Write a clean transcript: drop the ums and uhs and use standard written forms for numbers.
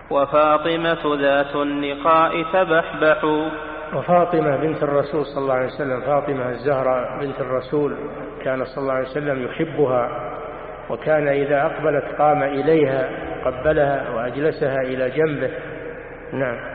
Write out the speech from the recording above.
وفاطمة ذات النقاء تبحبح. وفاطمة بنت الرسول صلى الله عليه وسلم، فاطمة الزهراء بنت الرسول، كان صلى الله عليه وسلم يحبها، وكان إذا أقبلت قام إليها قبلها وأجلسها إلى جنبه. نعم.